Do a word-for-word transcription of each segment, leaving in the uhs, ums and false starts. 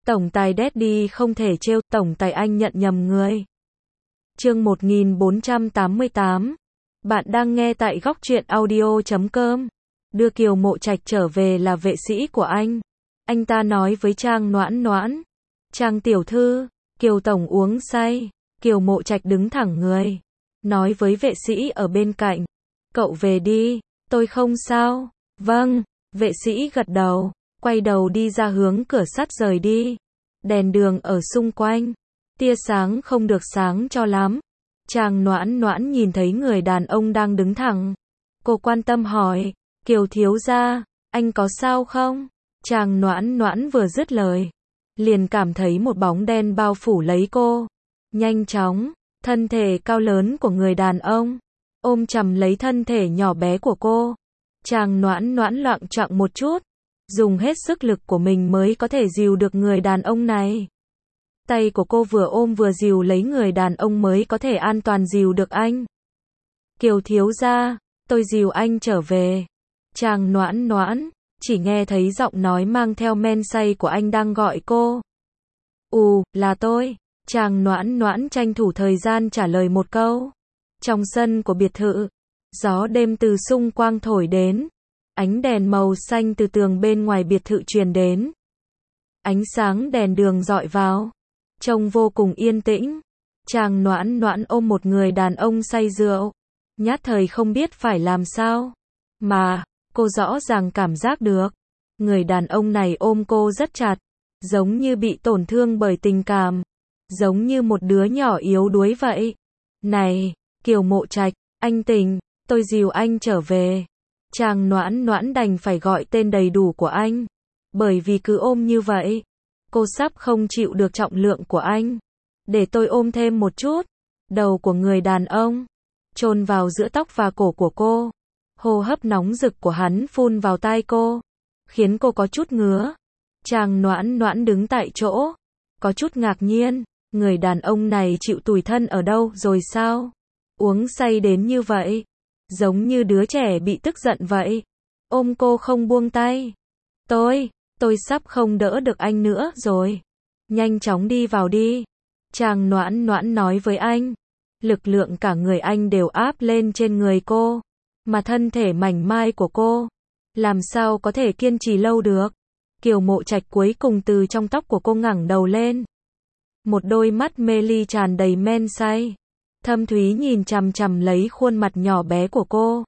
Tổng tài Daddy không thể trêu, tổng tài anh nhận nhầm người. Chương một nghìn bốn trăm tám mươi tám. Bạn đang nghe tại góc truyện audio chấm com. Đưa Kiều Mộ Trạch trở về là vệ sĩ của anh. Anh ta nói với Trang Noãn Noãn. Trang tiểu thư, Kiều tổng uống say. Kiều Mộ Trạch đứng thẳng người. Nói với vệ sĩ ở bên cạnh. Cậu về đi, tôi không sao. Vâng, vệ sĩ gật đầu. Quay đầu đi ra hướng cửa sắt rời đi. Đèn đường ở xung quanh. Tia sáng không được sáng cho lắm. Trang Noãn Noãn nhìn thấy người đàn ông đang đứng thẳng. Cô quan tâm hỏi. Kiều thiếu gia, anh có sao không? Trang Noãn Noãn vừa dứt lời. Liền cảm thấy một bóng đen bao phủ lấy cô. Nhanh chóng, thân thể cao lớn của người đàn ông. Ôm chầm lấy thân thể nhỏ bé của cô. Trang Noãn Noãn loạng choạng một chút. Dùng hết sức lực của mình mới có thể dìu được người đàn ông này. Tay của cô vừa ôm vừa dìu lấy người đàn ông mới có thể an toàn dìu được anh. Kiều thiếu gia, tôi dìu anh trở về. Trang Noãn Noãn, chỉ nghe thấy giọng nói mang theo men say của anh đang gọi cô. Ù, là tôi. Trang Noãn Noãn tranh thủ thời gian trả lời một câu. Trong sân của biệt thự, gió đêm từ xung quanh thổi đến. Ánh đèn màu xanh từ tường bên ngoài biệt thự truyền đến. Ánh sáng đèn đường rọi vào. Trông vô cùng yên tĩnh. Trang Noãn Noãn ôm một người đàn ông say rượu. Nhát thời không biết phải làm sao. Mà, cô rõ ràng cảm giác được. Người đàn ông này ôm cô rất chặt. Giống như bị tổn thương bởi tình cảm. Giống như một đứa nhỏ yếu đuối vậy. Này, Kiều Mộ Trạch, anh tỉnh, tôi dìu anh trở về. Trang Noãn Noãn đành phải gọi tên đầy đủ của anh. Bởi vì cứ ôm như vậy, cô sắp không chịu được trọng lượng của anh. Để tôi ôm thêm một chút. Đầu của người đàn ông chôn vào giữa tóc và cổ của cô. Hô hấp nóng rực của hắn phun vào tai cô, khiến cô có chút ngứa. Trang Noãn Noãn đứng tại chỗ, có chút ngạc nhiên. Người đàn ông này chịu tủi thân ở đâu rồi sao? Uống say đến như vậy. Giống như đứa trẻ bị tức giận vậy. Ôm cô không buông tay. Tôi, tôi sắp không đỡ được anh nữa rồi. Nhanh chóng đi vào đi. Trang Noãn Noãn nói với anh. Lực lượng cả người anh đều áp lên trên người cô. Mà thân thể mảnh mai của cô, làm sao có thể kiên trì lâu được. Kiều Mộ Trạch cuối cùng từ trong tóc của cô ngẩng đầu lên. Một đôi mắt mê ly tràn đầy men say. Thâm thúy nhìn chằm chằm lấy khuôn mặt nhỏ bé của cô.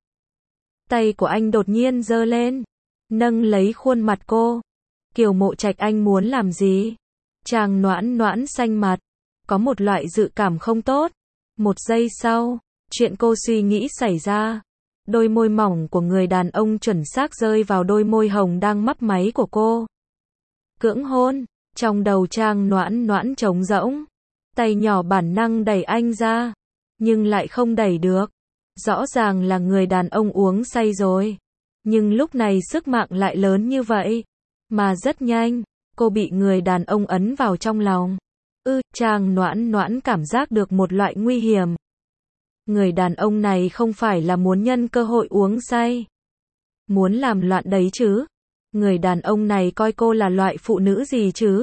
Tay của anh đột nhiên giơ lên, nâng lấy khuôn mặt cô. Kiều Mộ Trạch, anh muốn làm gì? Trang Noãn Noãn xanh mặt, có một loại dự cảm không tốt. Một giây sau, chuyện cô suy nghĩ xảy ra. Đôi môi mỏng của người đàn ông chuẩn xác rơi vào đôi môi hồng đang mấp máy của cô. Cưỡng hôn, trong đầu Trang Noãn Noãn trống rỗng. Tay nhỏ bản năng đẩy anh ra, nhưng lại không đẩy được. Rõ ràng là người đàn ông uống say rồi. Nhưng lúc này sức mạnh lại lớn như vậy. Mà rất nhanh, cô bị người đàn ông ấn vào trong lòng. Ư, Trang Noãn Noãn cảm giác được một loại nguy hiểm. Người đàn ông này không phải là muốn nhân cơ hội uống say. Muốn làm loạn đấy chứ. Người đàn ông này coi cô là loại phụ nữ gì chứ.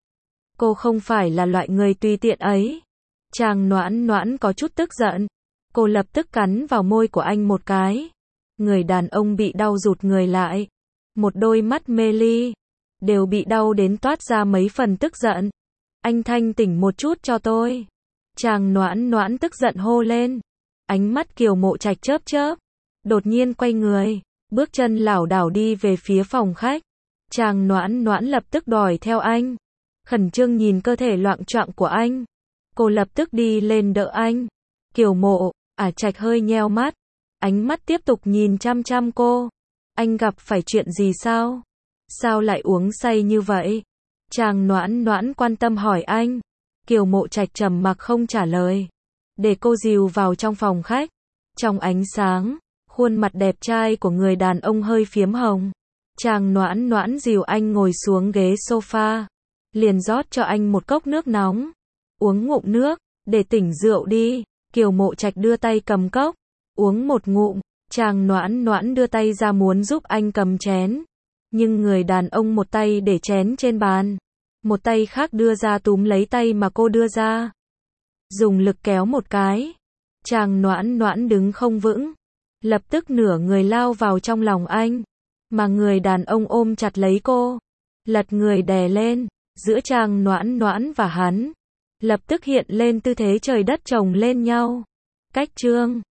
Cô không phải là loại người tùy tiện ấy. Trang Noãn Noãn có chút tức giận. Cô lập tức cắn vào môi của anh một cái. Người đàn ông bị đau rụt người lại. Một đôi mắt mê ly. Đều bị đau đến toát ra mấy phần tức giận. Anh thanh tỉnh một chút cho tôi. Trang Noãn Noãn tức giận hô lên. Ánh mắt Kiều Mộ Trạch chớp chớp. Đột nhiên quay người. Bước chân lảo đảo đi về phía phòng khách. Trang Noãn Noãn lập tức đòi theo anh. Khẩn trương nhìn cơ thể loạng choạng của anh. Cô lập tức đi lên đỡ anh. Kiều Mộ, à Trạch hơi nheo mắt. Ánh mắt tiếp tục nhìn chăm chăm cô. Anh gặp phải chuyện gì sao? Sao lại uống say như vậy? Trang Noãn Noãn quan tâm hỏi anh. Kiều Mộ Trạch trầm mặc không trả lời. Để cô dìu vào trong phòng khách. Trong ánh sáng, khuôn mặt đẹp trai của người đàn ông hơi phiếm hồng. Trang Noãn Noãn dìu anh ngồi xuống ghế sofa. Liền rót cho anh một cốc nước nóng. Uống ngụm nước, để tỉnh rượu đi. Kiều Mộ Trạch đưa tay cầm cốc. Uống một ngụm. Trang Noãn Noãn đưa tay ra muốn giúp anh cầm chén. Nhưng người đàn ông một tay để chén trên bàn. một tay khác đưa ra túm lấy tay mà cô đưa ra. Dùng lực kéo một cái. Chàng Noãn Noãn đứng không vững. Lập tức nửa người lao vào trong lòng anh. Mà người đàn ông ôm chặt lấy cô. Lật người đè lên. Giữa chàng Noãn Noãn và hắn. Lập tức hiện lên tư thế trời đất chồng lên nhau. Cách chương